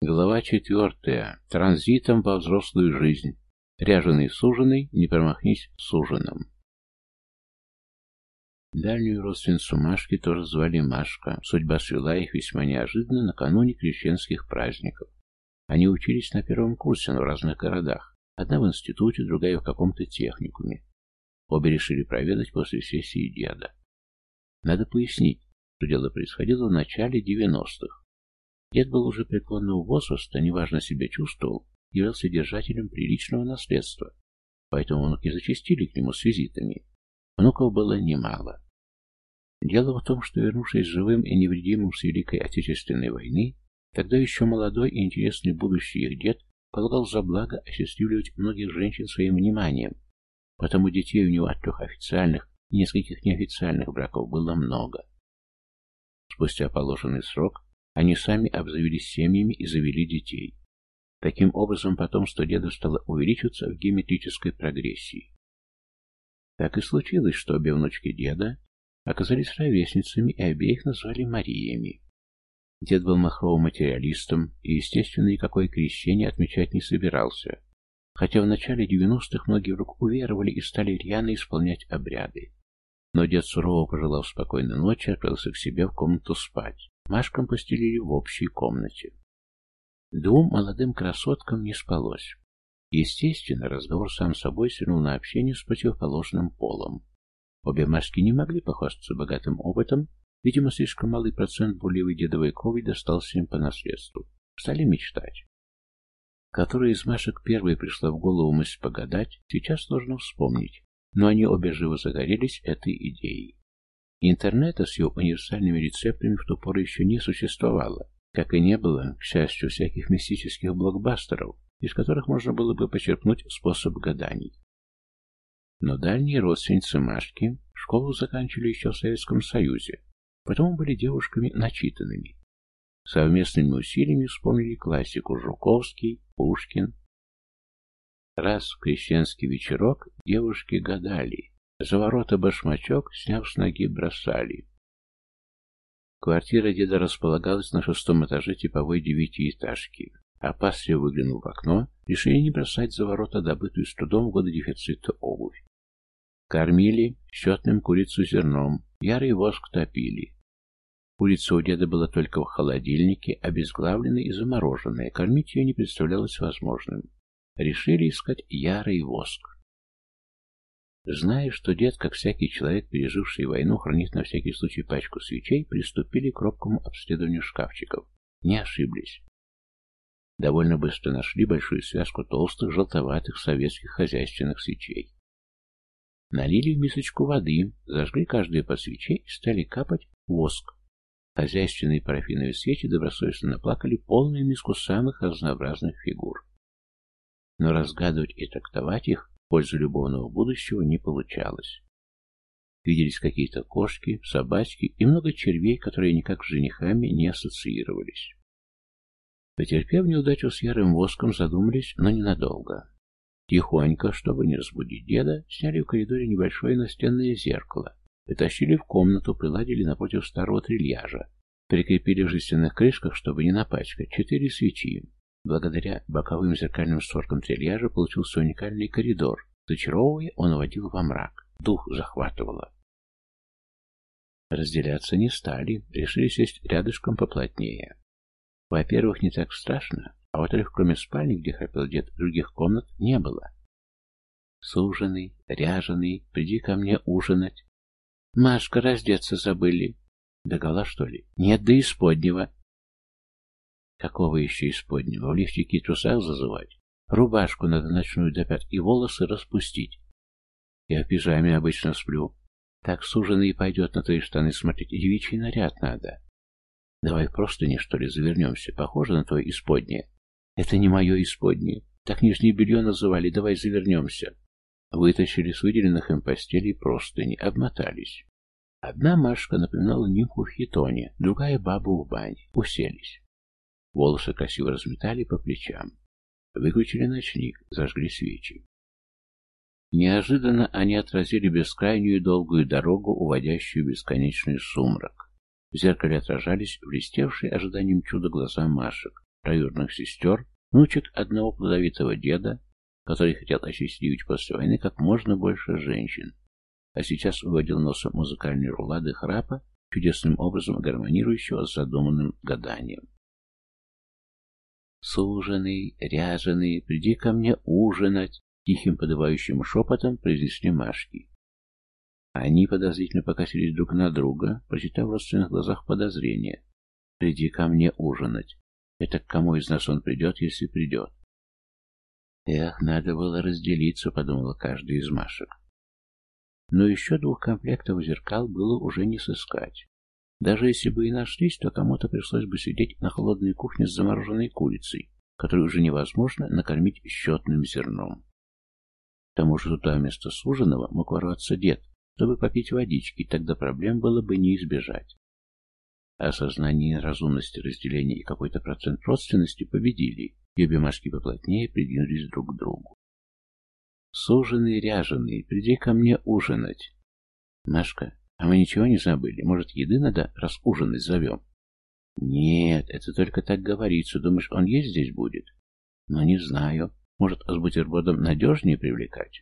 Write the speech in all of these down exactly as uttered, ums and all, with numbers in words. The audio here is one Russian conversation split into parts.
Глава четвертая. Транзитом во взрослую жизнь. Ряженый с ужиной, не промахнись с ужином. Дальнюю родственницу Машки тоже звали Машка. Судьба свела их весьма неожиданно накануне крещенских праздников. Они учились на первом курсе, но в разных городах. Одна в институте, другая в каком-то техникуме. Обе решили проведать после сессии деда. Надо пояснить, что дело происходило в начале девяностых. Дед был уже преклонного возраста, неважно себя чувствовал, являлся держателем приличного наследства, поэтому внуки зачастили к нему с визитами. Внуков было немало. Дело в том, что, вернувшись живым и невредимым с Великой Отечественной войны, тогда еще молодой и интересный будущий их дед полагал за благо осчастливливать многих женщин своим вниманием, потому детей у него от трех официальных и нескольких неофициальных браков было много. Спустя положенный срок они сами обзавелись семьями и завели детей. Таким образом, потомство деда стало увеличиваться в геометрической прогрессии. Так и случилось, что обе внучки деда оказались ровесницами, и обеих назвали Мариями. Дед был махровым материалистом и, естественно, никакое крещение отмечать не собирался, хотя в начале девяностых многие вдруг уверовали и стали рьяно исполнять обряды. Но дед, сурово пожелав спокойной ночи, отправился к себе в комнату спать. Машкам постелили в общей комнате. Двум молодым красоткам не спалось. Естественно, разговор сам собой свернул на общение с противоположным полом. Обе Машки не могли похвастаться богатым опытом, видимо, слишком малый процент бурливой дедовой крови достался им по наследству. Стали мечтать. Которая из Машек первой пришла в голову мысль погадать, сейчас сложно вспомнить, но они обе живо загорелись этой идеей. Интернета с его универсальными рецептами в ту пору еще не существовало, как и не было, к счастью, всяких мистических блокбастеров, из которых можно было бы почерпнуть способ гаданий. Но дальние родственницы Машки школу заканчивали еще в Советском Союзе, потому были девушками начитанными. Совместными усилиями вспомнили классику Жуковский, Пушкин. Раз в крещенский вечерок девушки гадали, за ворота башмачок, сняв с ноги, бросали. Квартира деда располагалась на шестом этаже типовой девятиэтажки. Опасливо выглянув в окно, решили не бросать за ворота добытую с трудом в годы дефицита обувь. Кормили счетным курицу зерном, ярый воск топили. Курица у деда была только в холодильнике, обезглавленная и замороженная, кормить ее не представлялось возможным. Решили искать ярый воск. Зная, что дед, как всякий человек, переживший войну, хранит на всякий случай пачку свечей, приступили к робкому обследованию шкафчиков. Не ошиблись. Довольно быстро нашли большую связку толстых, желтоватых советских хозяйственных свечей. Налили в мисочку воды, зажгли каждую по свече и стали капать воск. Хозяйственные парафиновые свечи добросовестно наплакали полную миску самых разнообразных фигур. Но разгадывать и трактовать их в пользу любовного будущего не получалось. Виделись какие-то кошки, собачки и много червей, которые никак с женихами не ассоциировались. Потерпев неудачу с ярым воском, задумались, но ненадолго. Тихонько, чтобы не разбудить деда, сняли в коридоре небольшое настенное зеркало, притащили в комнату, приладили напротив старого трильяжа, прикрепили в жестяных крышках, чтобы не напачкать, четыре свечи. Благодаря боковым зеркальным створкам трильяжа получился уникальный коридор. Зачаровывая, он уводил во мрак. Дух захватывало. Разделяться не стали, решили сесть рядышком поплотнее. Во-первых, не так страшно, а во-вторых, кроме спальни, где храпел дед, других комнат не было. Суженый, ряженый, приди ко мне ужинать. Машка, раздеться забыли. Догола, что ли? Нет, да исподнего. Какого еще исподнего? В лифчике и трусах зазывать? Рубашку надо ночную до пят и волосы распустить. Я в пижаме обычно сплю. Так суженый и пойдет на твои штаны смотреть. Девичий наряд надо. Давай просто не что ли завернемся. Похоже на твое исподнее. Это не мое исподнее. Так нижнее белье называли. Давай завернемся. Вытащили с выделенных им постелей простыни. Обмотались. Одна Машка напоминала нимфу в хитоне, другая бабу в бане. Уселись. Волосы красиво разметали по плечам. Выключили ночник, зажгли свечи. Неожиданно они отразили бескрайнюю долгую дорогу, уводящую в бесконечный сумрак. В зеркале отражались блестевшие ожиданием чуда глаза Машек. троюродных сестер, внучек одного плодовитого деда, который хотел осчастливить после войны как можно больше женщин, а сейчас выводил носом музыкальные рулады храпа, чудесным образом гармонирующего с задуманным гаданием. «Суженый, ряженый, приди ко мне ужинать!» Тихим подывающим шепотом произнесли Машки. Они подозрительно покосились друг на друга, прочитав в родственных глазах подозрение. «Приди ко мне ужинать. Это к кому из нас он придет, если придет?» «Эх, надо было разделиться», — подумала каждая из Машек. Но еще двух комплектов зеркал было уже не сыскать. Даже если бы и нашлись, то кому-то пришлось бы сидеть на холодной кухне с замороженной курицей, которую уже невозможно накормить счетным зерном. К тому же туда вместо суженого мог ворваться дед, чтобы попить водички, и тогда проблем было бы не избежать. Осознание разумности разделения и какой-то процент родственности победили, и обе Машки поплотнее придвинулись друг к другу. «Суженый, ряженый, приди ко мне ужинать!» «Машка, а мы ничего не забыли? Может, еды надо, раз ужинать зовем?» «Нет, это только так говорится. Думаешь, он есть здесь будет?» «Ну, не знаю. Может, с бутербродом надежнее привлекать?»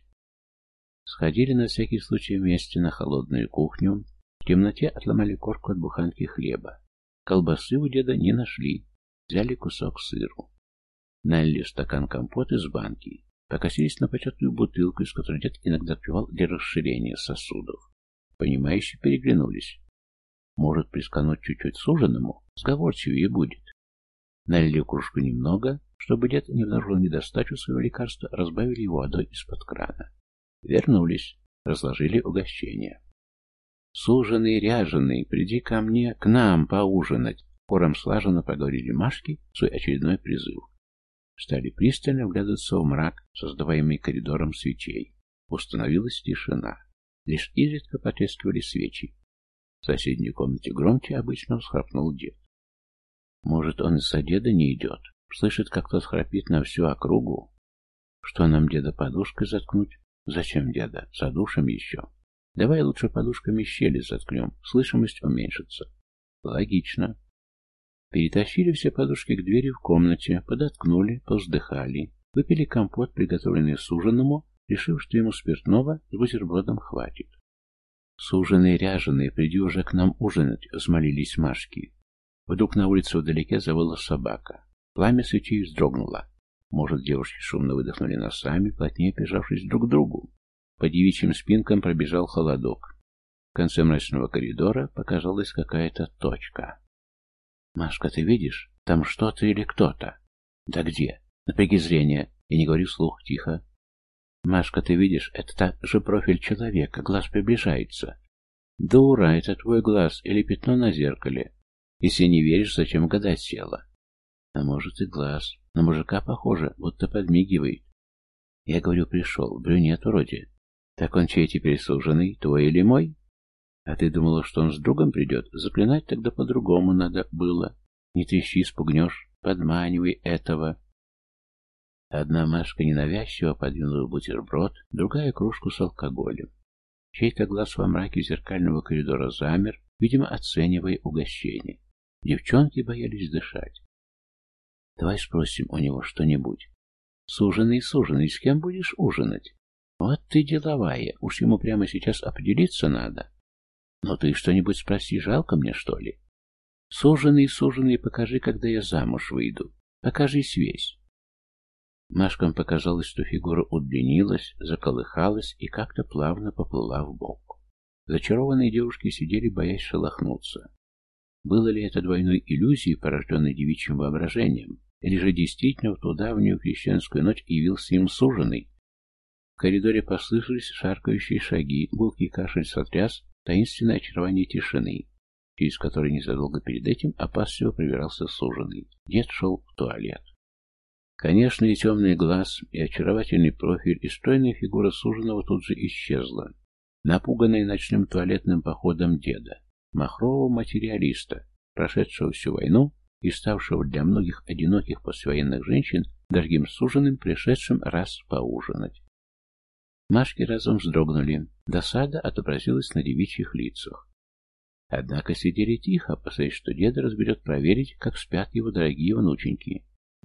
Сходили на всякий случай вместе на холодную кухню. В темноте отломали корку от буханки хлеба. Колбасы у деда не нашли. Взяли кусок сыру. Налили стакан компота из банки. Покосились на початую бутылку, из которой дед иногда пивал для расширения сосудов. Понимающе переглянулись. Может, прискануть чуть-чуть суженому, сговорчивее будет. Налили кружку немного, чтобы дед не обнаружил недостачу своего лекарства, разбавили его водой из-под крана. Вернулись, разложили угощение. «Суженый, ряженый, приди ко мне, к нам поужинать!» Хором слаженно проговорили Машки свой очередной призыв. Стали пристально вглядываться в мрак, создаваемый коридором свечей. Установилась тишина. Лишь изредка потрескивали свечи. В соседней комнате громче обычно всхрапнул дед. Может, он из-за деда не идет? Слышит, как тот храпит на всю округу? Что нам деда подушкой заткнуть? Зачем деда? Задушим еще. Давай лучше подушками щели заткнем, слышимость уменьшится. Логично. Перетащили все подушки к двери в комнате, подоткнули, повздыхали, выпили компот, приготовленный суженому, решив, что ему спиртного с бутербродом хватит. «Суженый, ряженый, приди уже к нам ужинать», — взмолились Машки. Вдруг на улице вдалеке завыла собака. Пламя свечей вздрогнуло. Может, девушки шумно выдохнули носами, плотнее прижавшись друг к другу. По девичьим спинкам пробежал холодок. В конце мрачного коридора показалась какая-то точка. «Машка, ты видишь? Там что-то или кто-то?» «Да где?» «Напряги зрение». Я не говорю вслух, тихо. «Машка, ты видишь? Это та же профиль человека. Глаз приближается». «Дура, это твой глаз или пятно на зеркале. Если не веришь, зачем гадать села?» «А может и глаз. На мужика похоже, будто подмигивает». Я говорю, пришел. Брюнет вроде. «Так он чей теперь суженый? Твой или мой?» «А ты думала, что он с другом придет? Заклинать тогда по-другому надо было. Не трещи, спугнешь. Подманивай этого». Одна Машка ненавязчиво подвинула бутерброд, другая кружку с алкоголем. Чей-то глаз во мраке зеркального коридора замер, видимо, оценивая угощение. Девчонки боялись дышать. «Давай спросим у него что-нибудь». «Суженый, суженый, с кем будешь ужинать?» «Вот ты деловая, уж ему прямо сейчас определиться надо». «Ну ты что-нибудь спроси, жалко мне, что ли?» «Суженый, суженый, покажи, когда я замуж выйду. Покажись весь». Машкам показалось, что фигура удлинилась, заколыхалась и как-то плавно поплыла вбок. Зачарованные девушки сидели, боясь шелохнуться. Было ли это двойной иллюзией, порожденной девичьим воображением, или же действительно в ту давнюю крещенскую ночь явился им суженый? В коридоре послышались шаркающие шаги, гулкий кашель сотряс таинственное очарование тишины, через которое незадолго перед этим опасливо пробирался суженый. Дед шел в туалет. Конечно, и темный глаз, и очаровательный профиль, и стройная фигура суженого тут же исчезла, напуганная ночным туалетным походом деда, махрового материалиста, прошедшего всю войну и ставшего для многих одиноких послевоенных женщин дорогим суженым, пришедшим раз поужинать. Машки разом вздрогнули, досада отобразилась на девичьих лицах. Однако сидели тихо, опасаясь, что деда разберет проверить, как спят его дорогие внученьки.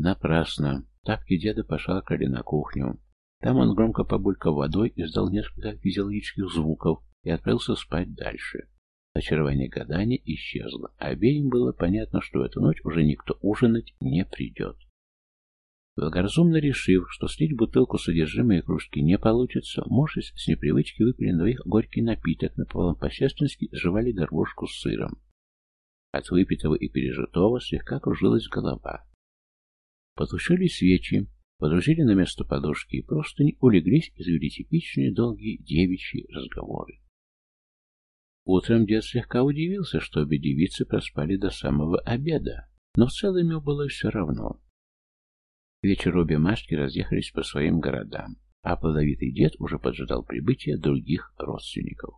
Напрасно. Тапки деда пошаркали на кухню. Там он, громко побулькав водой, издал несколько физиологических звуков и отправился спать дальше. Очарование гадания исчезло, а обеим было понятно, что в эту ночь уже никто ужинать не придет. Благоразумно решив, что слить бутылку содержимое кружки не получится, муж с непривычки выпили на двоих горький напиток, напополам по-сестрински сживали горбушку с сыром. От выпитого и пережитого слегка кружилась голова. Потушили свечи, подружили на место подушки и простыни, улеглись и завели типичные долгие девичьи разговоры. Утром дед слегка удивился, что обе девицы проспали до самого обеда, но в целом ему было все равно. К вечеру обе Машки разъехались по своим городам, а плодовитый дед уже поджидал прибытия других родственников.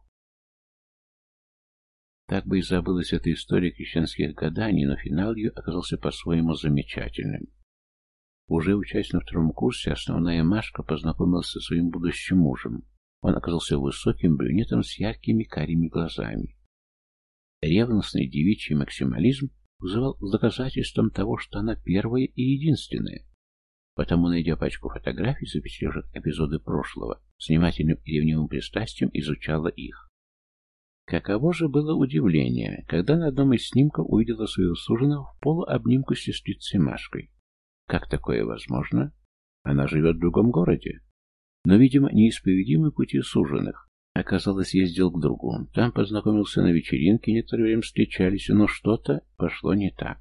Так бы и забылась эта история крещенских гаданий, но финал ее оказался по-своему замечательным. Уже учась на втором курсе, основная Машка познакомилась со своим будущим мужем. Он оказался высоким брюнетом с яркими карими глазами. Ревностный девичий максимализм вызывал доказательством того, что она первая и единственная. Потому, найдя пачку фотографий, запечатлевших эпизоды прошлого, с внимательным и ревнивым пристрастием изучала их. Каково же было удивление, когда на одном из снимков увидела своего суженого в полуобнимку с сестрицей Машкой. Как такое возможно? Она живет в другом городе. Но, видимо, неисповедимы пути суженых. Оказалось, ездил к другу. Там познакомился на вечеринке, некоторое время встречались, но что-то пошло не так.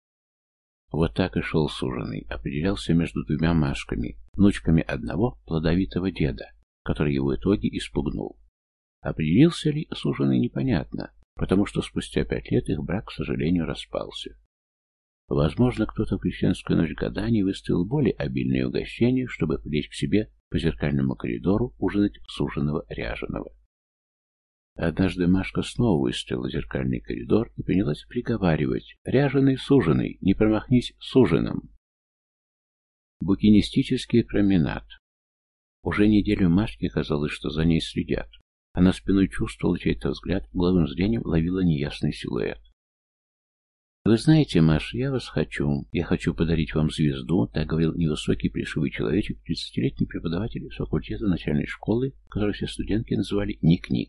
Вот так и шел суженый, определялся между двумя Машками, внучками одного плодовитого деда, который его в итоге испугнул. Определился ли суженый, непонятно, потому что спустя пять лет их брак, к сожалению, распался. Возможно, кто-то в крещенскую ночь гаданий выставил более обильные угощения, чтобы привлечь к себе по зеркальному коридору ужинать суженого ряженого. Однажды Машка снова выставила зеркальный коридор и принялась приговаривать: «Ряженый, суженый, не промахнись с ужином». Букинистический променад. Уже неделю Машке казалось, что за ней следят. Она спиной чувствовала чей-то взгляд, головным зрением ловила неясный силуэт. «Вы знаете, Маш, я вас хочу. Я хочу подарить вам звезду», — так говорил невысокий плешивый человечек, тридцатилетний преподаватель с факультета начальной школы, которую все студентки называли Ник-Ник.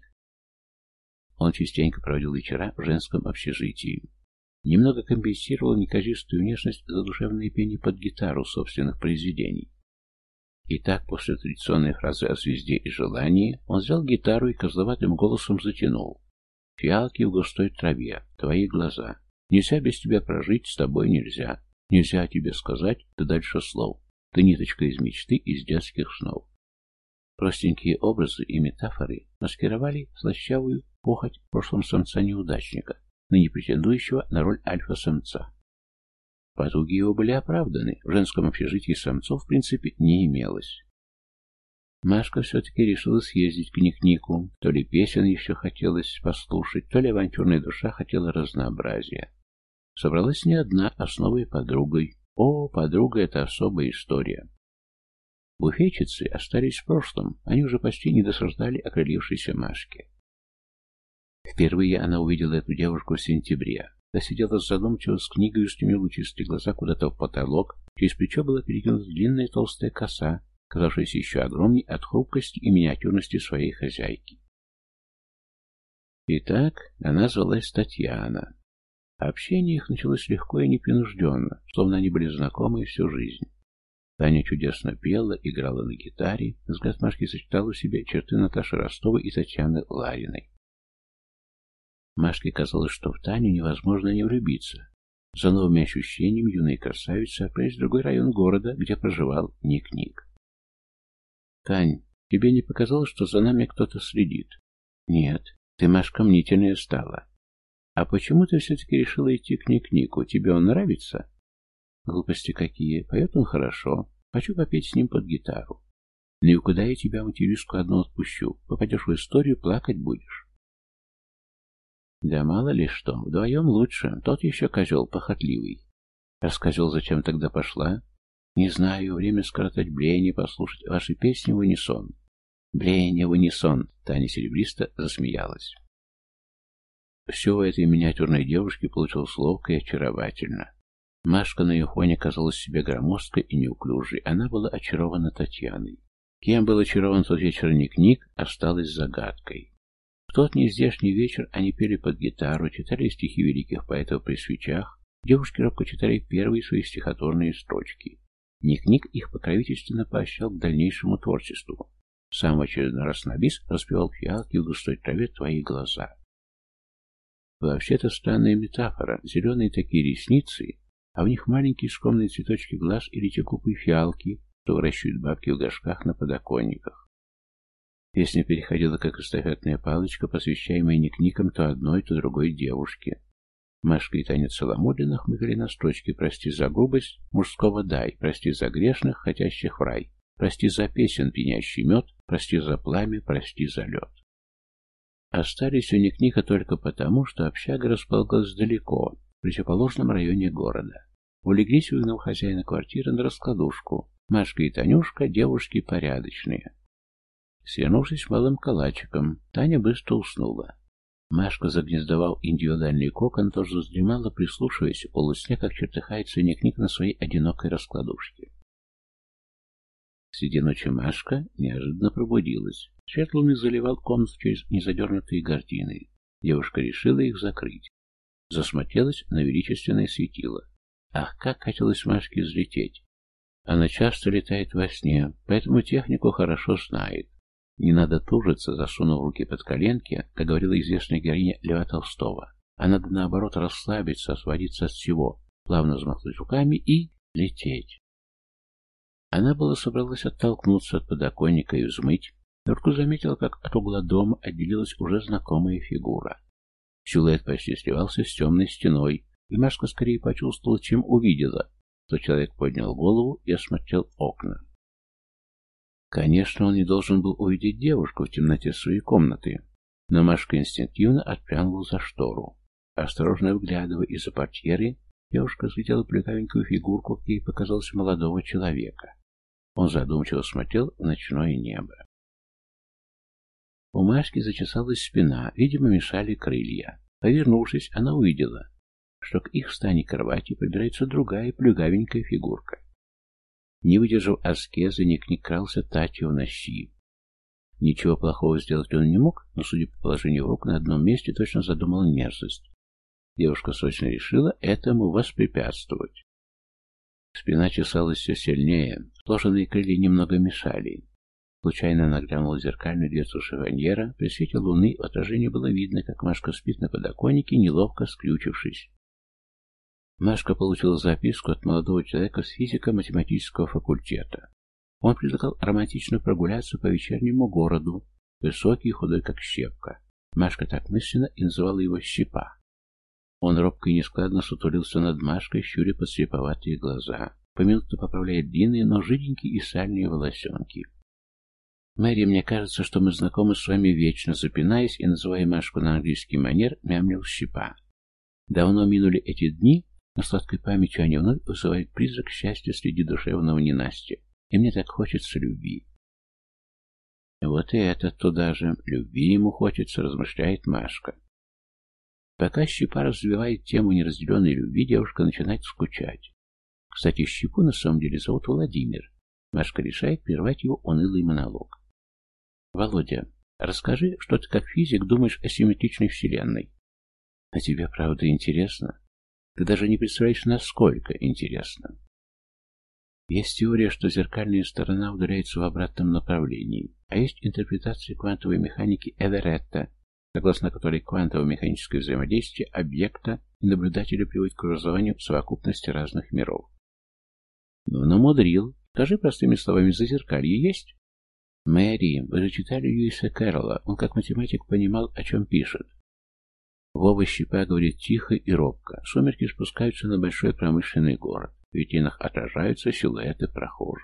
Он частенько проводил вечера в женском общежитии. Немного компенсировал неказистую внешность задушевное пение под гитару собственных произведений. Итак, после традиционной фразы о звезде и желании, он взял гитару и козловатым голосом затянул: «Фиалки в густой траве, твои глаза. Нельзя без тебя прожить, с тобой нельзя. Нельзя тебе сказать, ты дальше слов. Ты ниточка из мечты, из детских снов». Простенькие образы и метафоры маскировали слащавую похоть в прошлом самца-неудачника, ныне претендующего на роль альфа-самца. Потуги его были оправданы, в женском общежитии самцов в принципе не имелось. Машка все-таки решила съездить к Ник-Нику, то ли песен еще хотелось послушать, то ли авантюрная душа хотела разнообразия. Собралась не одна, а с новой подругой. О, подруга — это особая история. Буфетчицы остались в прошлом, они уже почти не досаждали окрылившейся Машке. Впервые она увидела эту девушку в сентябре. Та сидела задумчиво с книгой, устремив лучистые глаза куда-то в потолок, через плечо была перекинута длинная толстая коса, казавшаяся еще огромней от хрупкости и миниатюрности своей хозяйки. Итак, она звалась Татьяна. Общение их началось легко и непринужденно, словно они были знакомы всю жизнь. Таня чудесно пела, играла на гитаре, взгляд Машки сочетал в себе черты Наташи Ростовой и Татьяны Лариной. Машке казалось, что в Таню невозможно не влюбиться. За новыми ощущениями юные красавицы отправились в другой район города, где проживал Ник-Ник. «Тань, тебе не показалось, что за нами кто-то следит?» «Нет, ты, Машка, мнительная стала. А почему ты все-таки решила идти к Ник-Нику? Тебе он нравится?» «Глупости какие. Поет он хорошо. Хочу попеть с ним под гитару. Ну и куда я тебя, материшку, одну отпущу? Попадешь в историю, плакать будешь». «Да мало ли что. Вдвоем лучше. Тот еще козел похотливый». «Рассказал, зачем тогда пошла?» «Не знаю. Время скоротать блеяние, послушать ваши песни в унисон». «Блеяние в унисон», — Таня серебристо засмеялась. Все у этой миниатюрной девушки получилось ловко и очаровательно. Машка на ее фоне казалась себе громоздкой и неуклюжей. Она была очарована Татьяной. Кем был очарован тот вечер Ник-Ник, осталось загадкой. В тот нездешний вечер они пели под гитару, читали стихи великих поэтов при свечах. Девушки робко читали первые свои стихотворные строчки. Ник-Ник их покровительственно поощрял к дальнейшему творчеству. Сам в очередной раз на бис распевал фиалки в густой траве твои глаза. Вообще-то странная метафора. Зеленые такие ресницы, а в них маленькие скромные цветочки глаз или те глупые фиалки, что выращивают бабки в горшках на подоконниках. Песня переходила как эстафетная палочка, посвящаемая Ник-Никам то одной, то другой девушке. Машка и Таня целомудренно хмыкали на строчки «Прости за грубость, мужского дай, прости за грешных, хотящих в рай, прости за песен, пьянящий мед, прости за пламя, прости за лед». Остались у Ник-Ника только потому, что общага располагалась далеко, в противоположном районе города. Улеглись, выгнав хозяина квартиры на раскладушку. Машка и Танюшка — девушки порядочные. Свернувшись малым калачиком, Таня быстро уснула. Машка, загнездовал индивидуальный кокон, тоже вздремала, прислушиваясь в полусне, как чертыхается Ник-Ник на своей одинокой раскладушке. Среди ночи Машка неожиданно пробудилась. Свет луны заливал комнату через незадернутые гардины. Девушка решила их закрыть. Засмотрелась на величественное светило. Ах, как хотелось Машке взлететь! Она часто летает во сне, поэтому технику хорошо знает. Не надо тужиться, засунув руки под коленки, как говорила известная героиня Льва Толстого. А надо, наоборот, расслабиться, освободиться от всего, плавно взмахнуть руками и лететь. Она была собралась оттолкнуться от подоконника и взмыть, но вдруг заметила, как от угла дома отделилась уже знакомая фигура. Силуэт почти сливался с темной стеной, и Машка скорее почувствовала, чем увидела, что человек поднял голову и осмотрел окна. Конечно, он не должен был увидеть девушку в темноте своей комнаты, но Машка инстинктивно отпрянула за штору. Осторожно выглядывая из-за портьеры, девушка взглядела плюгавенькую фигурку, как ей показалось, молодого человека. Он задумчиво смотрел в ночное небо. У Машки зачесалась спина, видимо, мешали крылья. Повернувшись, она увидела, что к их стане кровати подбирается другая плюгавенькая фигурка. Не выдержав аскезы, Ник-Ник крался Татью в нощи. Ничего плохого сделать он не мог, но, судя по положению рук, на одном месте точно задумал мерзость. Девушка срочно решила этому воспрепятствовать. Спина чесалась все сильнее, сложенные крылья немного мешали. Случайно она глянула в зеркальную дверцу шифоньера, при свете луны в отражении было видно, как Машка спит на подоконнике, неловко скрючившись. Машка получила записку от молодого человека с физико-математического факультета. Он предлагал романтично прогуляться по вечернему городу, высокий и худой, как щепка. Машка так мысленно и называла его Щепа. Он робко и нескладно сутулился над Машкой, щуря подслеповатые глаза, поминутно поправляя длинные, но жиденькие и сальные волосенки. «Мэри, мне кажется, что мы знакомы с вами вечно», запинаясь и называя Машку на английский манер, мямлил Щепа. Давно минули эти дни, но сладкой памятью они вновь вызывают призрак счастья среди душевного ненастья, и мне так хочется любви. Вот и этот туда же, любви ему хочется, размышляет Машка. Пока Щепа развивает тему неразделенной любви, девушка начинает скучать. Кстати, Щепу на самом деле зовут Владимир. Машка решает прервать его унылый монолог. «Володя, расскажи, что ты как физик думаешь о симметричной вселенной. А тебе правда интересно? Ты даже не представляешь, насколько интересно. Есть теория, что зеркальная сторона удаляется в обратном направлении, а есть интерпретация квантовой механики Эверетта, согласно которой квантово-механическое взаимодействие объекта и наблюдателя приводит к образованию совокупности разных миров. Ну, намудрил. Скажи простыми словами, зазеркалье есть? Мэри, вы же читали Льюиса Кэрролла, он как математик понимал, о чем пишет. Вова Щепа говорит тихо и робко. Сумерки спускаются на большой промышленный город. В витринах отражаются силуэты прохожих.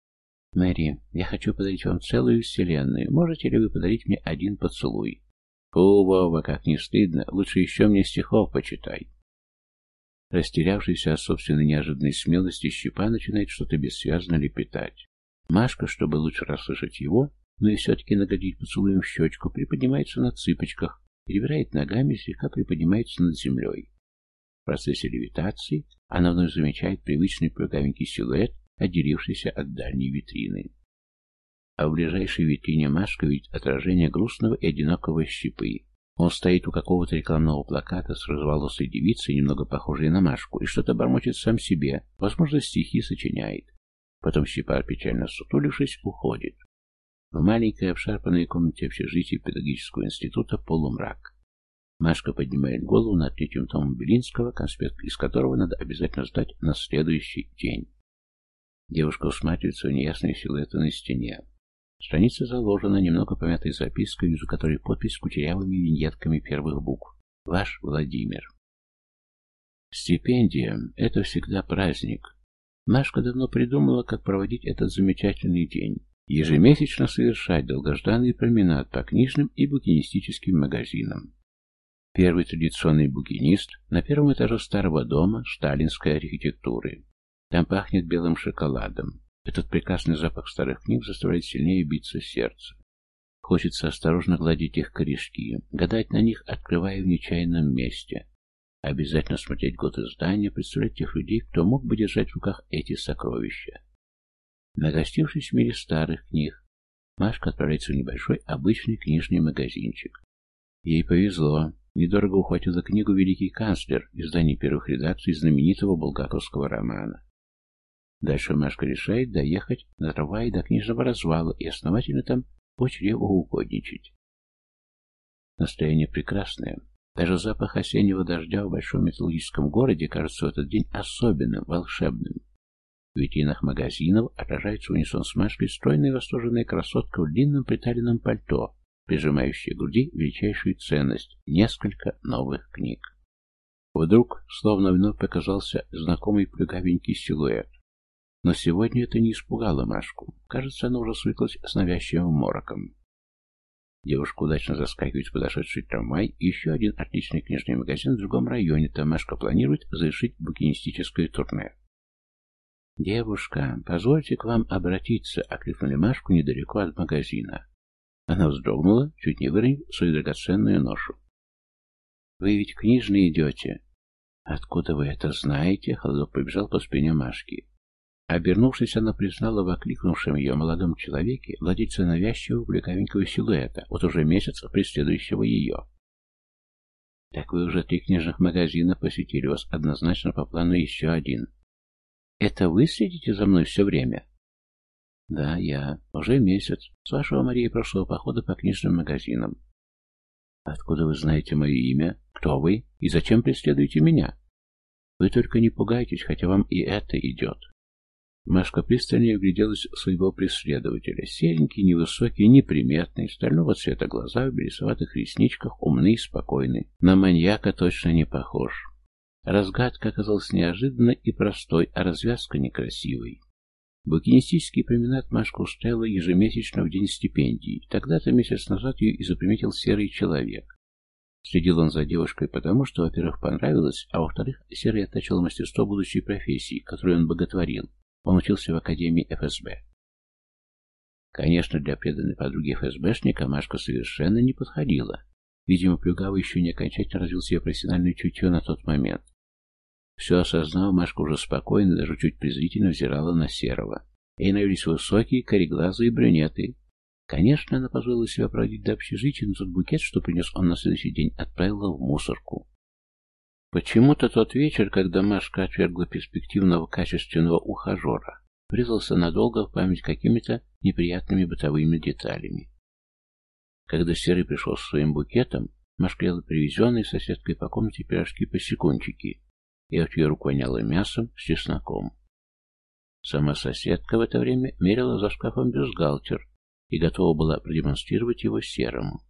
Мэри, я хочу подарить вам целую вселенную. Можете ли вы подарить мне один поцелуй? Фу, Вова, как не стыдно. Лучше еще мне стихов почитай. Растерявшийся от собственной неожиданной смелости, Щепа начинает что-то бессвязно лепетать. Машка, чтобы лучше расслышать его, но и все-таки нагодить поцелуем в щечку, приподнимается на цыпочках, перебирает ногами и слегка приподнимается над землей. процессе левитации она вновь замечает привычный плюгавенький силуэт, отделившийся от дальней витрины. А в ближайшей витрине Машка видит отражение грустного и одинокого Щипы. Он стоит у какого-то рекламного плаката с разволосой девицей, немного похожей на Машку, и что-то бормочет сам себе, возможно, стихи сочиняет. Потом Щипа, печально сутулившись, уходит. В маленькой обшарпанной комнате общежития педагогического института полумрак. Машка поднимает голову над третьим томом Белинского, конспект из которого надо обязательно сдать на следующий день. Девушка всматривается в неясные силуэты на стене. Страница заложена немного помятой запиской, внизу которой подпись с кучерявыми виньетками первых букв. Ваш Владимир. Стипендия — это всегда праздник. Машка давно придумала, как проводить этот замечательный день. Ежемесячно совершать долгожданный променад по книжным и букинистическим магазинам. Первый традиционный букинист на первом этаже старого дома сталинской архитектуры. Там пахнет белым шоколадом. Этот прекрасный запах старых книг заставляет сильнее биться сердце. Хочется осторожно гладить их корешки, гадать на них, открывая в нечаянном месте. Обязательно смотреть год издания, представлять тех людей, кто мог бы держать в руках эти сокровища. Нагостившись в мире старых книг, Машка отправляется в небольшой обычный книжный магазинчик. Ей повезло. Недорого ухватила книгу «Великий канцлер», издание первых редакций знаменитого булгаковского романа. Дальше Машка решает доехать на трамвае до книжного развала и основательно там почревоугодничать. Настроение прекрасное. Даже запах осеннего дождя в большом металлургическом городе кажется в этот день особенным, волшебным. В витринах магазинов отражается в унисон с Машкой стройная и восторженная красотка в длинном приталенном пальто, прижимающая к груди величайшую ценность — несколько новых книг. Вдруг, словно вновь показался знакомый плюгавенький силуэт. Но сегодня это не испугало Машку. Кажется, она уже свыклась с навязчивым мороком. Девушка удачно заскакивает в подошедший трамвай и еще один отличный книжный магазин в другом районе. Там Машка планирует завершить букинистическое турне. «Девушка, позвольте к вам обратиться», — окликнули Машку недалеко от магазина. Она вздрогнула, чуть не выронив свою драгоценную ношу. «Вы ведь книжный идете?» «Откуда вы это знаете?» — холодок побежал по спине Машки. Обернувшись, она признала в окликнувшем ее молодом человеке владельца навязчивого плюгавенького силуэта, вот уже месяц преследующего ее. «Так вы уже три книжных магазина посетили, у вас однозначно по плану еще один. Это вы следите за мной все время?» «Да, я. Уже месяц. С вашего, Мария, прошлого похода по книжным магазинам». «Откуда вы знаете мое имя? Кто вы? И зачем преследуете меня?» «Вы только не пугайтесь, хотя вам и это идет». Машка пристальнее вгляделась в своего преследователя. Серенький, невысокий, неприметный, стального цвета глаза в белесоватых ресничках, умный и спокойный. На маньяка точно не похож. Разгадка оказалась неожиданной и простой, а развязка некрасивой. Букинистический променад Машка устраивала ежемесячно в день стипендии. Тогда-то месяц назад ее и заприметил серый человек. Следил он за девушкой потому, что, во-первых, понравилось, а во-вторых, серый оттачил мастерство будущей профессии, которую он боготворил. Он учился в Академии эф эс бэ. Конечно, для преданной подруги эф эс бэшника Машка совершенно не подходила. Видимо, Плюгава еще не окончательно развил себе профессиональное чутье на тот момент. Все осознав, Машка уже спокойно, даже чуть презрительно взирала на Серого. Ей нравились высокие, кореглазые брюнеты. Конечно, она позволила себя проводить до общежития, но тот букет, что принес он на следующий день, отправила в мусорку. Почему-то тот вечер, когда Машка отвергла перспективного качественного ухажера, врезался надолго в память какими-то неприятными бытовыми деталями. Когда Серый пришел со своим букетом, Машка ела привезенные соседкой по комнате пирожки-посекунчики, и от ее рук воняло мясом с чесноком. Сама соседка в это время мерила за шкафом бюстгальтер и готова была продемонстрировать его Серому.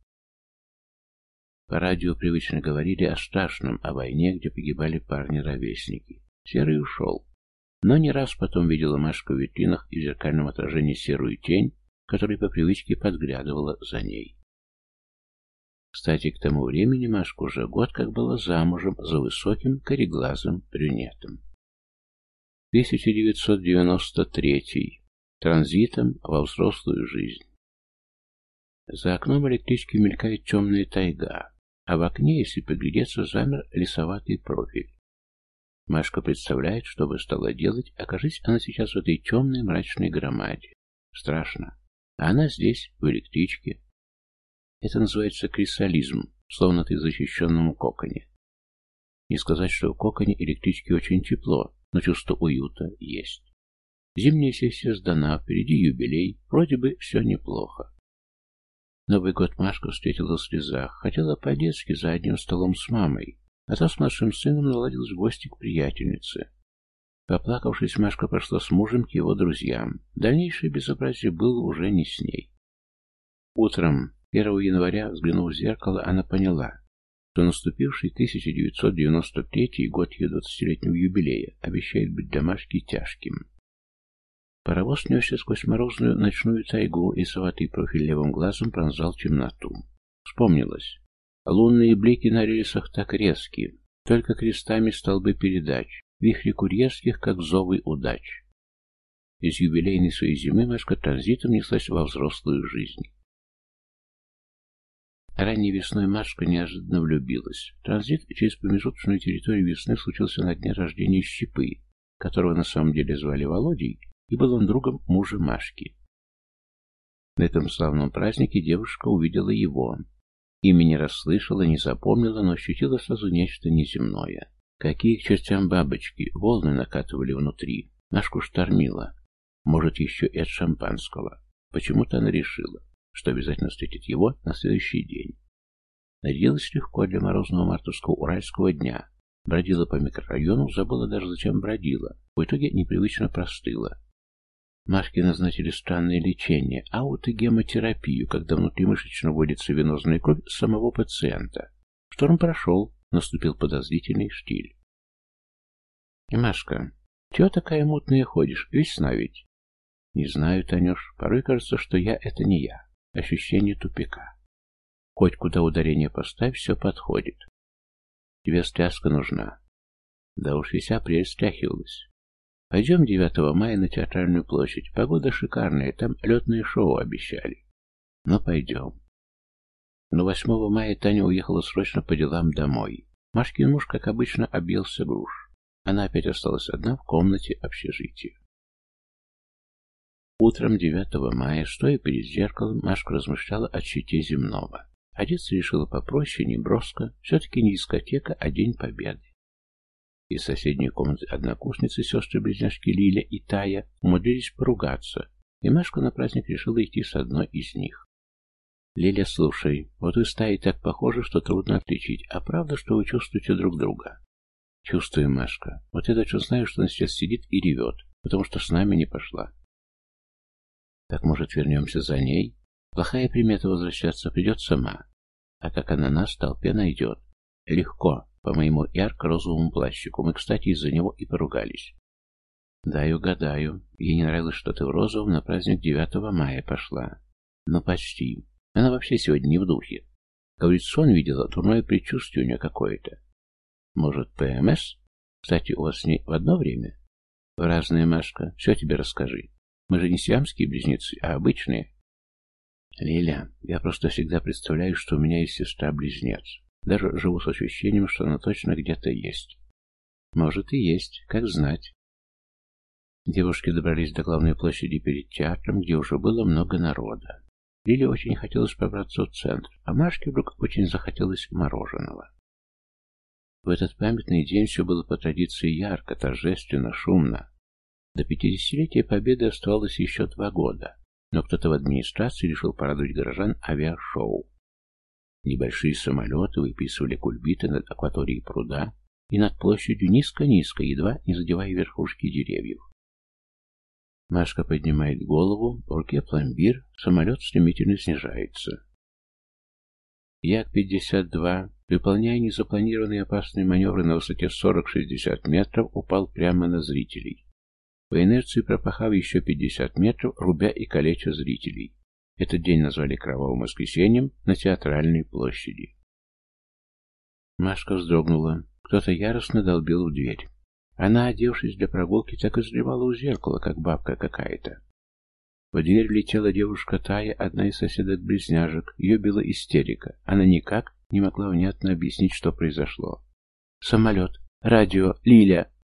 По радио привычно говорили о страшном, о войне, где погибали парни-ровесники. Серый ушел. Но не раз потом видела Машка в витринах и в зеркальном отражении серую тень, которая по привычке подглядывала за ней. Кстати, к тому времени Машка уже год как была замужем за высоким кореглазым брюнетом. тысяча девятьсот девяносто третий. Транзитом во взрослую жизнь. За окном электрички мелькает темная тайга, а в окне, если приглядеться, замер лесоватый профиль. Машка представляет, что бы стала делать, окажись она сейчас в этой темной мрачной громаде. Страшно. А она здесь, в электричке. Это называется крисализм, словно ты в защищенном коконе. Не сказать, что в коконе электрички очень тепло, но чувство уюта есть. Зимняя сессия сдана, впереди юбилей, вроде бы все неплохо. Новый год Машка встретила в слезах, хотела по-детски за одним столом с мамой, а то с младшим сыном наладилась в гости к приятельнице. Поплакавшись, Машка пошла с мужем к его друзьям. Дальнейшее безобразие было уже не с ней. Утром первого января, взглянув в зеркало, она поняла, что наступивший тысяча девятьсот девяносто третий год ее двадцатилетнего юбилея обещает быть для Машки тяжким. Паровоз несся сквозь морозную ночную тайгу, и соватый профиль левым глазом пронзал темноту. Вспомнилось. Лунные блики на рельсах так резкие, только крестами столбы передач, вихри курьерских, как зовы удач. Из юбилейной своей зимы Машка транзитом неслась во взрослую жизнь. Ранней весной Машка неожиданно влюбилась. Транзит через промежуточную территорию весны случился на дне рождения Щепы, которого на самом деле звали Володей, и был он другом мужа Машки. На этом славном празднике девушка увидела его. Имя не расслышала, не запомнила, но ощутила сразу нечто неземное. Какие к чертям бабочки, волны накатывали внутри. Машку штормило. Может, еще и от шампанского. Почему-то она решила, что обязательно встретит его на следующий день. Нарядилась легко для морозного мартовского уральского дня. Бродила по микрорайону, забыла даже, зачем бродила. В итоге непривычно простыла. Машке назначили странное лечение – аутогемотерапию, когда внутримышечно вводится венозная кровь самого пациента. Шторм прошел, наступил подозрительный штиль. И Машка, чего такая мутная ходишь? Весна ведь. Не знаю, Танюш, порой кажется, что я – это не я. Ощущение тупика. Хоть куда ударение поставь, все подходит. Тебе стряска нужна. Да уж весь апрель стряхивалась. Пойдем девятого мая на Театральную площадь. Погода шикарная, там летное шоу обещали. Ну, пойдем. Но восьмого мая Таня уехала срочно по делам домой. Машкин муж, как обычно, объелся груш. Она опять осталась одна в комнате общежития. Утром девятого мая, стоя перед зеркалом, Машка размышляла о щите земного. Одеться решила попроще, не броско, все-таки не дискотека, а День Победы. Из соседней комнаты однокурсницы, сестры-близняшки Лиля и Тая, умудрились поругаться, и Машка на праздник решила идти с одной из них. «Лиля, слушай, вот вы с Таей так похожи, что трудно отличить, а правда, что вы чувствуете друг друга?» «Чувствую, Машка. Вот я точно знаю, что она сейчас сидит и ревет, потому что с нами не пошла». «Так, может, вернемся за ней? Плохая примета возвращаться, придет сама. А как она нас в толпе найдет? Легко. По моему ярко-розовому плащику. Мы, кстати, из-за него и поругались». «Дай угадаю. Ей не нравилось, что ты в розовом на праздник девятого мая пошла». «Ну, почти. Она вообще сегодня не в духе. Говорит, сон видела, дурное предчувствие у нее какое-то». «Может, ПМС? Кстати, у вас с ней в одно время?» «Разная, Машка. Все тебе расскажи. Мы же не сиамские близнецы, а обычные». «Лиля, я просто всегда представляю, что у меня есть сестра-близнец. Даже живу с ощущением, что она точно где-то есть». «Может и есть, как знать». Девушки добрались до главной площади перед театром, где уже было много народа. Лиле очень хотелось пробраться в центр, а Машке вдруг очень захотелось мороженого. В этот памятный день все было по традиции ярко, торжественно, шумно. До пятидесятилетия Победы оставалось еще два года, но кто-то в администрации решил порадовать горожан авиашоу. Небольшие самолеты выписывали кульбиты над акваторией пруда и над площадью низко-низко, едва не задевая верхушки деревьев. Машка поднимает голову, в руке пломбир, самолет стремительно снижается. Як пятьдесят два, выполняя незапланированные опасные маневры на высоте сорок-шестьдесят метров, упал прямо на зрителей. По инерции пропахав еще пятьдесят метров, рубя и калеча зрителей. Этот день назвали Кровавым воскресеньем на Театральной площади. Машка вздрогнула. Кто-то яростно долбил в дверь. Она, одевшись для прогулки, так и сливала у зеркала, как бабка какая-то. В дверь влетела девушка Тая, одна из соседок-близняшек. Ее била истерика. Она никак не могла внятно объяснить, что произошло. «Самолет! Радио! Лиля!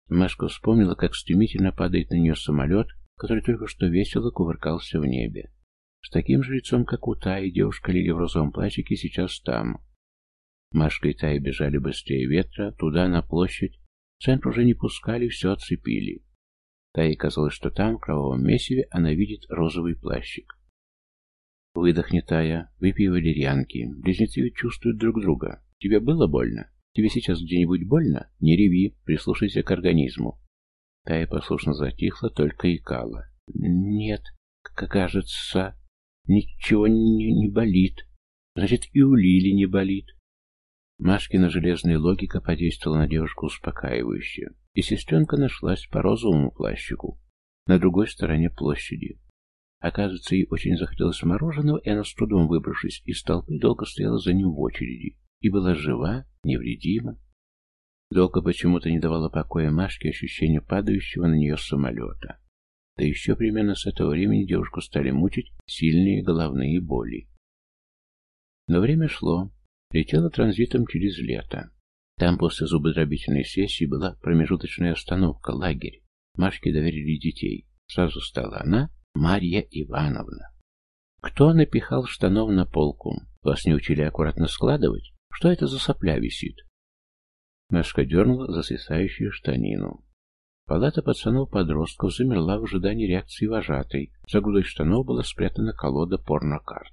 Машка вспомнила, как стремительно падает на нее самолет, который только что весело кувыркался в небе. С таким же лицом, как у Таи, девушка Лили в розовом платьике сейчас там. Машка и Тая бежали быстрее ветра, туда, на площадь. В центр уже не пускали, все оцепили. Тае казалось, что там, в кровавом месиве, она видит розовый плащик. «Выдохни, Тая, выпей валерьянки. Близнецы ведь чувствуют друг друга. Тебе было больно? Тебе сейчас где-нибудь больно? Не реви, прислушайся к организму». Тая послушно затихла, только икала. «Нет, как кажется, ничего не, не болит. Значит, и у Лили не болит». Машкина железная логика подействовала на девушку успокаивающе, и сестренка нашлась по розовому плащику на другой стороне площади. Оказывается, ей очень захотелось мороженого, и она, с трудом выбравшись из толпы, долго стояла за ним в очереди и была жива, невредима. Долго почему-то не давала покоя Машке ощущение падающего на нее самолета. Да еще примерно с этого времени девушку стали мучить сильные головные боли. Но время шло. Летела транзитом через лето. Там после зубодробительной сессии была промежуточная остановка, лагерь. Машке доверили детей. Сразу стала она, Марья Ивановна. Кто напихал штанов на полку? Вас не учили аккуратно складывать? Что это за сопля висит? Машка дернула за свисающую штанину. Палата пацанов-подростков замерла в ожидании реакции вожатой. За грудой штанов была спрятана колода порнокарт.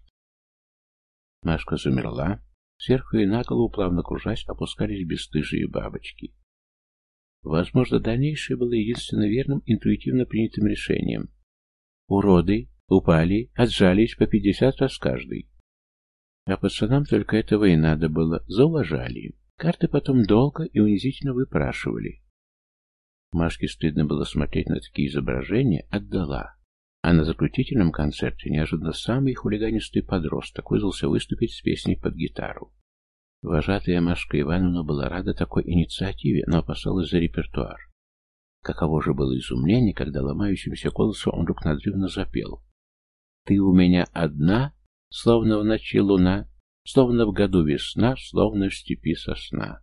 Машка замерла. Сверху и на голову, плавно кружась, опускались бесстыжие бабочки. Возможно, дальнейшее было единственно верным, интуитивно принятым решением. Уроды упали, отжались по пятьдесят раз каждый. А пацанам только этого и надо было, зауважали. Карты потом долго и унизительно выпрашивали. Машке стыдно было смотреть на такие изображения, отдала. А на заключительном концерте неожиданно самый хулиганистый подросток вызвался выступить с песней под гитару. Вожатая Машка Ивановна была рада такой инициативе, но опасалась за репертуар. Каково же было изумление, когда ломающимся голосом он вдруг надрывно запел. «Ты у меня одна, словно в ночи луна, словно в году весна, словно в степи сосна».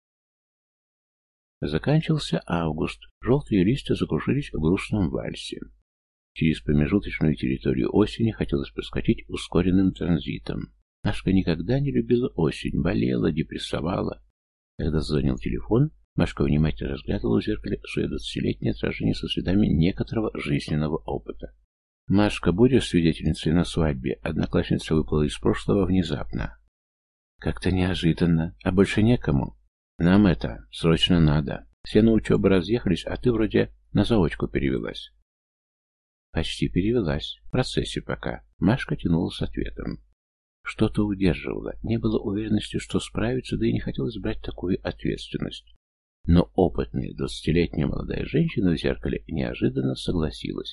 Заканчивался август, желтые листья закружились в грустном вальсе. Через промежуточную территорию осени хотелось проскочить ускоренным транзитом. Машка никогда не любила осень, болела, депрессовала. Когда зазвонил телефон, Машка внимательно разглядывала в зеркале свое двадцатилетнее отражение со следами некоторого жизненного опыта. «Машка, будешь свидетельницей на свадьбе?» Одноклассница выплыла из прошлого внезапно. «Как-то неожиданно. А больше некому. Нам это срочно надо. Все на учебу разъехались, а ты вроде на заочку перевелась». Почти перевелась. В процессе пока. Машка тянула с ответом. Что-то удерживало. Не было уверенности, что справится, да и не хотелось брать такую ответственность. Но опытная двадцатилетняя молодая женщина в зеркале неожиданно согласилась.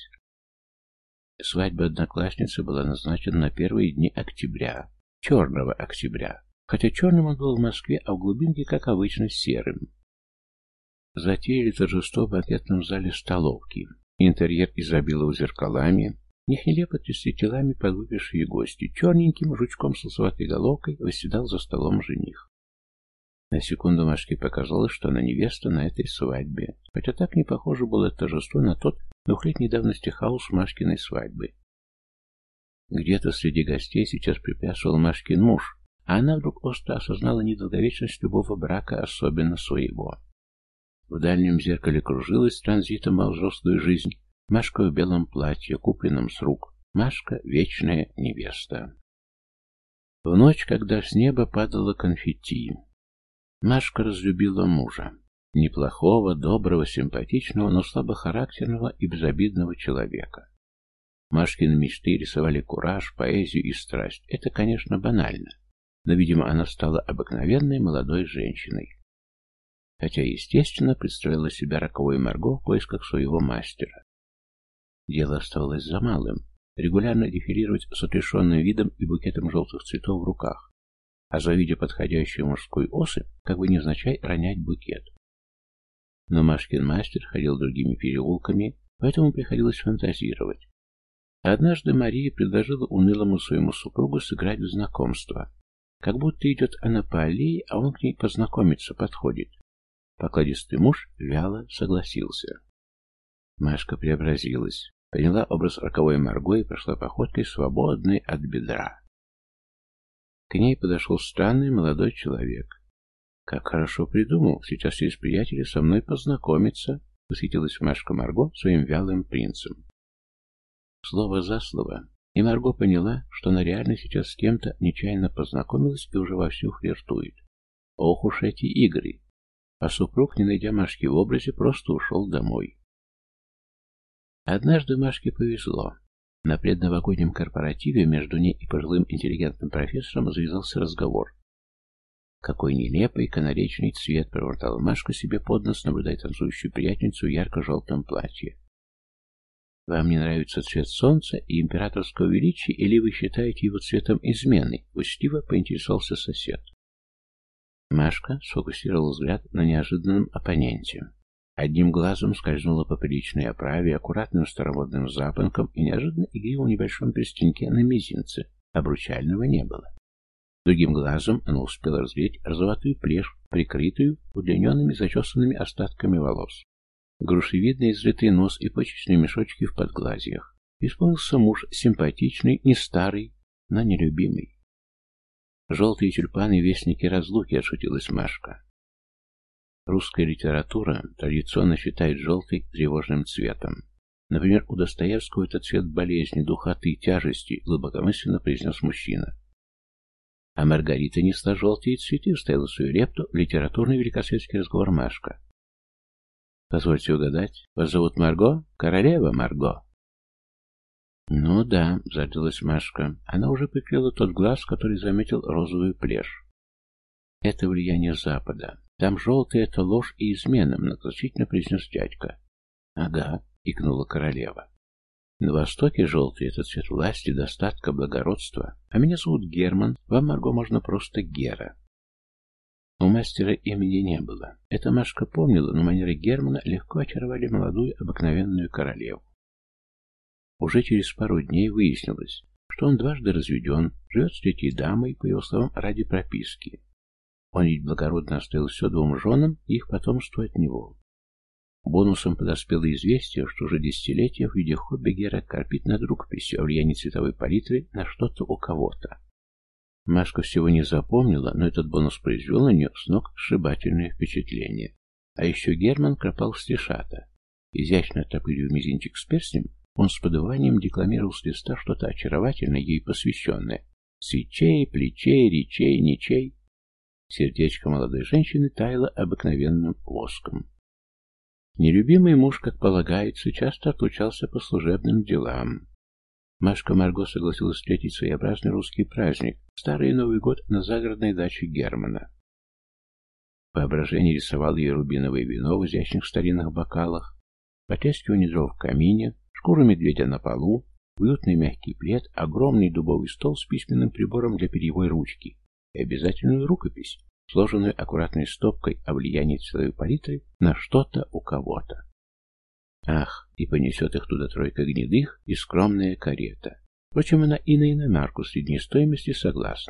Свадьба одноклассницы была назначена на первые дни октября. Черного октября. Хотя черным он был в Москве, а в глубинке, как обычно, серым. Затеяли торжество в банкетном зале столовки. Интерьер изобиловал зеркалами. В них нелепо трясли телами подвыпившие гости. Черненьким жучком с лысоватой головкой восседал за столом жених. На секунду Машке показалось, что она невеста на этой свадьбе. Хотя так не похоже было это торжество на тот двухлетней давности хаос Машкиной свадьбы. Где-то среди гостей сейчас приплясывал Машкин муж, а она вдруг остро осознала недолговечность любого брака, особенно своего. В дальнем зеркале кружилась транзитом во взрослую жизнь Машка в белом платье, купленном с рук. Машка — вечная невеста. В ночь, когда с неба падало конфетти, Машка разлюбила мужа. Неплохого, доброго, симпатичного, но слабохарактерного и безобидного человека. Машкины мечты рисовали кураж, поэзию и страсть. Это, конечно, банально, но, видимо, она стала обыкновенной молодой женщиной. Хотя, естественно, представляла себя роковой Марго в поисках своего мастера. Дело оставалось за малым — регулярно дефилировать с отрешенным видом и букетом желтых цветов в руках, а завидя подходящую мужскую особь, как бы невзначай ронять букет. Но Машкин мастер ходил другими переулками, поэтому приходилось фантазировать. Однажды Мария предложила унылому своему супругу сыграть в знакомство. Как будто идет она по аллее, а он к ней познакомиться подходит. Покладистый муж вяло согласился. Машка преобразилась, приняла образ роковой Марго и пошла походкой, свободной от бедра. К ней подошел странный молодой человек. «Как хорошо придумал, сейчас через приятеля со мной познакомиться», — восхитилась Машка Марго своим вялым принцем. Слово за слово, и Марго поняла, что она реально сейчас с кем-то нечаянно познакомилась и уже вовсю флиртует. Ох уж эти игры! А супруг, не найдя Машки в образе, просто ушел домой. Однажды Машке повезло. На предновогоднем корпоративе между ней и пожилым интеллигентным профессором завязался разговор. «Какой нелепый канаречный цвет!» — проворотала Машка себе под нос, наблюдая танцующую приятницу в ярко-желтом платье. «Вам не нравится цвет солнца и императорского величия, или вы считаете его цветом измены?» — учтиво поинтересовался сосед. Машка сфокусировала взгляд на неожиданном оппоненте. Одним глазом скользнула по приличной оправе, аккуратным старомодным запонком и неожиданно игривом небольшом перстеньке на мизинце. Обручального не было. Другим глазом она успела разглядеть розоватую плешь, прикрытую удлиненными зачесанными остатками волос. Грушевидный изрытый нос и почечные мешочки в подглазьях. Исполнился муж, симпатичный, не старый, но нелюбимый. «Желтые тюльпаны — вестники разлуки», — отшутилась Машка. Русская литература традиционно считает желтый тревожным цветом. Например, у Достоевского это цвет болезни, духоты, тяжести, глубокомысленно произнес мужчина. А Маргарита несла желтые цветы, вставила свою лепту в литературный великосветский разговор Машка. «Позвольте угадать, вас зовут Марго? Королева Марго?» «Ну да», — задумалась Машка. Она уже прикрыла тот глаз, который заметил розовую плешь. «Это влияние Запада. Там желтое — это ложь и измена», — многозначительно произнес дядька. «Ага», — икнула королева. «На Востоке желтый — это цвет власти, достатка, благородства. А меня зовут Герман, вам, Марго, можно просто Гера». У мастера имени не было. Это Машка помнила, но манеры Германа легко очаровали молодую обыкновенную королеву. Уже через пару дней выяснилось, что он дважды разведен, живет с третьей дамой, по его словам, ради прописки. Он ведь благородно оставил все двум женам и их потомству от него. Бонусом подоспело известие, что уже десятилетия в виде хобби Гера корпит над рукописью о влиянии цветовой палитры на что-то у кого-то. Машка всего не запомнила, но этот бонус произвел на нее с ног сшибательное впечатление. А еще Герман кропал с лишата. Изящно оттопырив мизинчик с перстнем, он с подуванием декламировал с листа что-то очаровательное ей посвященное. Свечей, плечей, речей, ничей. Сердечко молодой женщины таяло обыкновенным воском. Нелюбимый муж, как полагается, часто отлучался по служебным делам. Машка Марго согласилась встретить своеобразный русский праздник, Старый Новый год, на загородной даче Германа. Воображение рисовало ей рубиновое вино в изящных старинных бокалах, потрескивание дров в камине, шкуру медведя на полу, уютный мягкий плед, огромный дубовый стол с письменным прибором для перьевой ручки и обязательную рукопись, сложенную аккуратной стопкой о влиянии цветовой палитры на что-то у кого-то. Ах, и понесет их туда тройка гнедых и скромная карета. Впрочем, она и на иномарку средней стоимости согласна.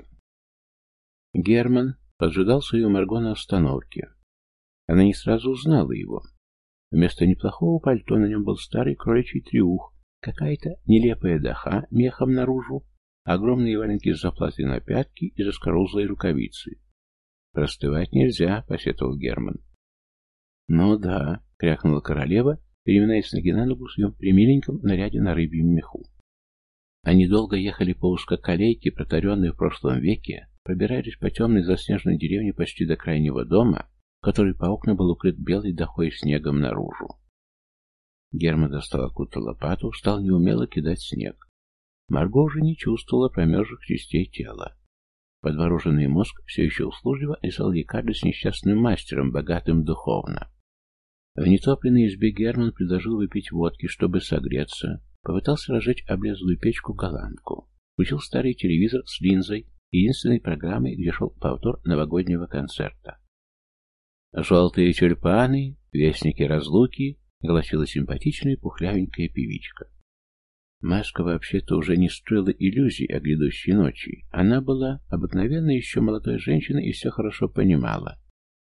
Герман поджидал свою Марго на остановке. Она не сразу узнала его. Вместо неплохого пальто на нем был старый кроличий треух, какая-то нелепая даха мехом наружу, огромные валенки с заплатой на пятки и заскорузлые рукавицы. «Простывать нельзя», — посетовал Герман. «Ну да», — крякнула королева, переминаясь ноги на ногу в своем примиленьком наряде на рыбьем меху. Они долго ехали по узкоколейке, протаренной в прошлом веке, пробирались по темной заснеженной деревне почти до крайнего дома, который по окнам был укрыт белой дохой снегом наружу. Герман достал откуда-то лопату, стал неумело кидать снег. Марго уже не чувствовала промерзших частей тела. Подвороженный мозг все еще услужливо рисовал ей кадры с несчастным мастером, богатым духовно. В нетопленной избе Герман предложил выпить водки, чтобы согреться, попытался разжечь облезлую печку-голландку, включил старый телевизор с линзой, единственной программой, где шел повтор новогоднего концерта. «Желтые тюльпаны, вестники разлуки», — гласила симпатичная пухлявенькая певичка. Машка вообще-то уже не строила иллюзий о грядущей ночи. Она была обыкновенной еще молодой женщиной и все хорошо понимала.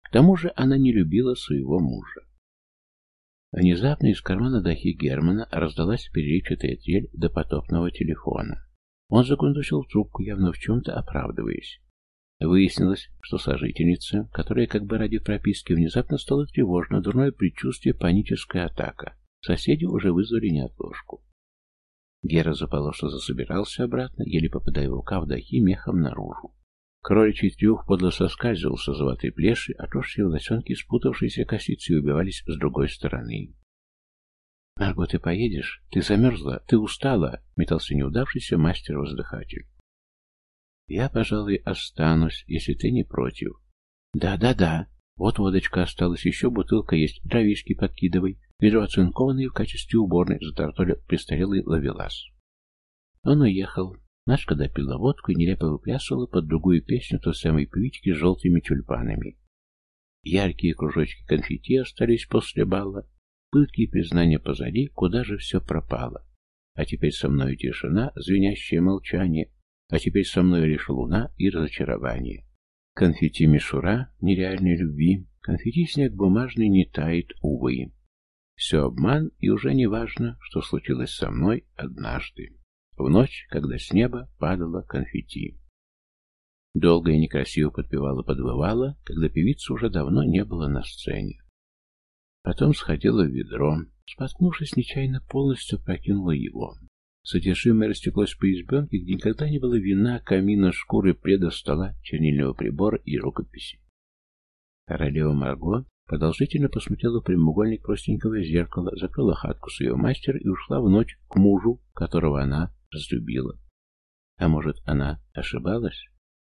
К тому же она не любила своего мужа. Внезапно из кармана дахи Германа раздалась переливчатая трель допотопного телефона. Он загундосил в трубку, явно в чем-то оправдываясь. Выяснилось, что сожительница, которая как бы ради прописки внезапно стала тревожна, дурное предчувствие, паническая атака. Соседи уже вызвали неотложку. Гера заполошно засобирался обратно, еле попадая в рукав дахи мехом наружу. Кроличий трюх подло соскальзывал с золотой плеши, а тошные волосенки, спутавшиеся косицы, убивались с другой стороны. «Марго, ты поедешь? Ты замерзла? Ты устала?» — метался неудавшийся мастер-воздыхатель. «Я, пожалуй, останусь, если ты не против». «Да-да-да. Вот водочка осталась, еще бутылка есть. Дровишки подкидывай. Ведро оцинкованное в качестве уборной», — затартолил престарелый ловелас. Он уехал. Машка допила водку и нелепо выплясывала под другую песню той самой певички с желтыми тюльпанами. Яркие кружочки конфетти остались после бала. Пытки и признания позади, куда же все пропало. А теперь со мною тишина, звенящее молчание. А теперь со мной лишь луна и разочарование. Конфетти мишура нереальной любви, конфетти снег бумажный не тает, увы. Все обман, и уже не важно, что случилось со мной однажды. В ночь, когда с неба падало конфетти. Долго и некрасиво подпевала-подвывала, когда певицы уже давно не было на сцене. Потом сходила в ведро, споткнувшись нечаянно, полностью прокинула его. Содержимое растеклось по избенке, где никогда не было вина, камина, шкуры, пледа, стола, чернильного прибора и рукописи. Королева Марго продолжительно посмотрела в прямоугольник простенького зеркала, закрыла хатку своего мастера и ушла в ночь к мужу, которого она разлюбила. А может, она ошибалась?